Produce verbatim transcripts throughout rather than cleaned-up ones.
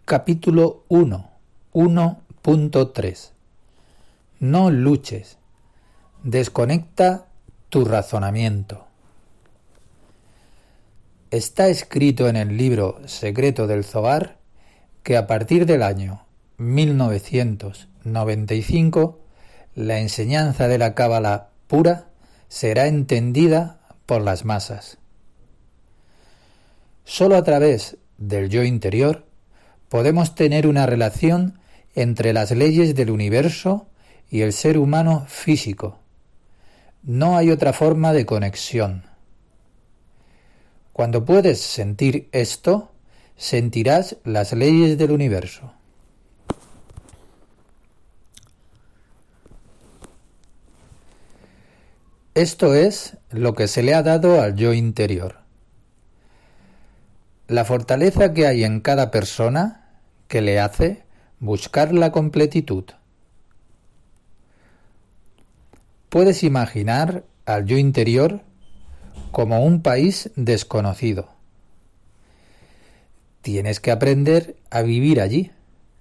Capítulo uno, uno punto tres. No luches. Desconecta tu razonamiento. Está escrito en el libro secreto del Zohar que a partir del año mil novecientos noventa y cinco la enseñanza de la Cábala pura será entendida por las masas. Solo a través del yo interior podemos tener una relación entre las leyes del universo y el ser humano físico. No hay otra forma de conexión. Cuando puedes sentir esto, sentirás las leyes del universo. Esto es lo que se le ha dado al yo interior. La fortaleza que hay en cada persona que le hace buscar la completitud. Puedes imaginar al yo interior como un país desconocido. Tienes que aprender a vivir allí.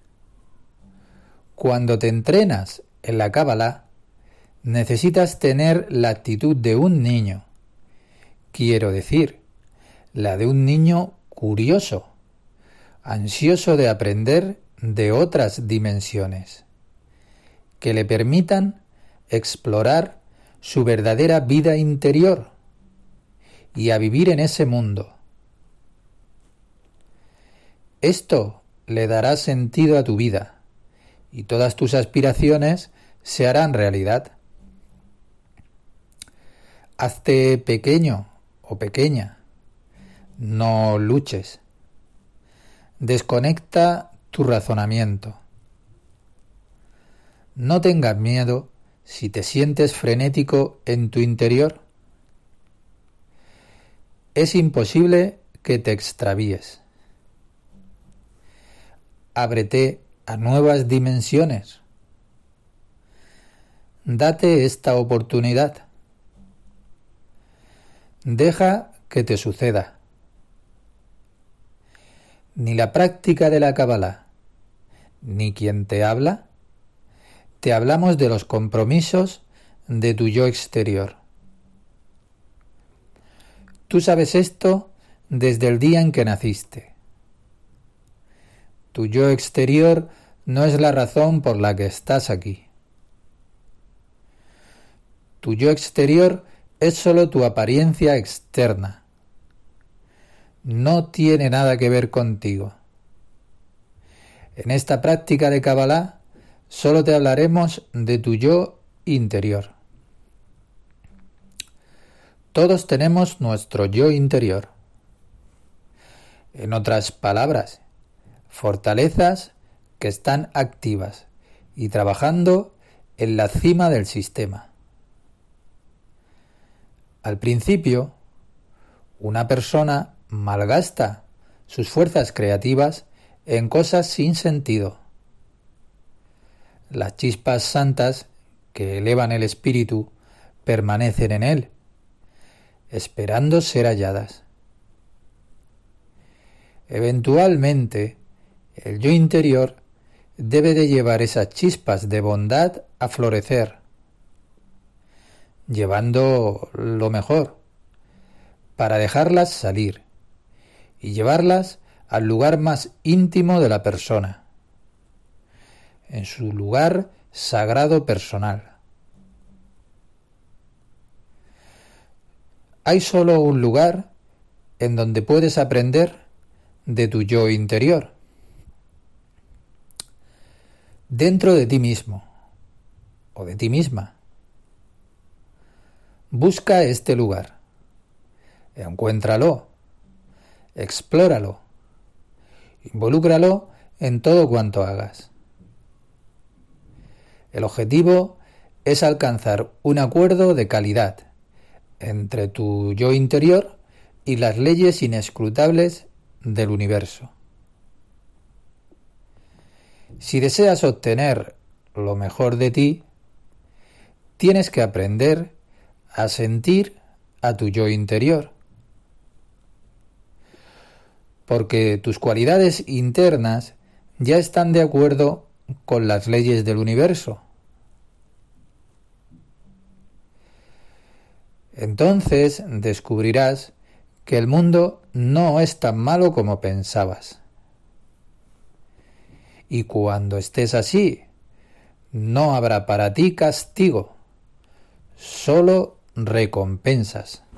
Cuando te entrenas en la Cábala, necesitas tener la actitud de un niño. Quiero decir, la de un niño curioso, ansioso de aprender de otras dimensiones, que le permitan explorar su verdadera vida interior y a vivir en ese mundo. Esto le dará sentido a tu vida y todas tus aspiraciones se harán realidad. Hazte pequeño o pequeña. No luches. Desconecta tu razonamiento. No tengas miedo si te sientes frenético en tu interior. Es imposible que te extravíes. Ábrete a nuevas dimensiones. Date esta oportunidad. Deja que te suceda. Ni la práctica de la Cábala, ni quien te habla, te hablamos de los compromisos de tu yo exterior. Tú sabes esto desde el día en que naciste. Tu yo exterior no es la razón por la que estás aquí. Tu yo exterior es solo tu apariencia externa. No tiene nada que ver contigo. En esta práctica de Cábala solo te hablaremos de tu yo interior. Todos tenemos nuestro yo interior. En otras palabras, fortalezas que están activas y trabajando en la cima del sistema. Al principio, una persona malgasta sus fuerzas creativas en cosas sin sentido. Las chispas santas que elevan el espíritu permanecen en él, esperando ser halladas. Eventualmente, el yo interior debe de llevar esas chispas de bondad a florecer, llevando lo mejor, para dejarlas salir y llevarlas al lugar más íntimo de la persona, en su lugar sagrado personal. Hay solo un lugar en donde puedes aprender de tu yo interior, dentro de ti mismo o de ti misma. Busca este lugar, encuéntralo, explóralo, involúcralo en todo cuanto hagas. El objetivo es alcanzar un acuerdo de calidad entre tu yo interior y las leyes inescrutables del universo. Si deseas obtener lo mejor de ti, tienes que aprender a sentir a tu yo interior. porque tus cualidades internas ya están de acuerdo con las leyes del universo. Entonces descubrirás que el mundo no es tan malo como pensabas. Y cuando estés así, no habrá para ti castigo, solo recompensas.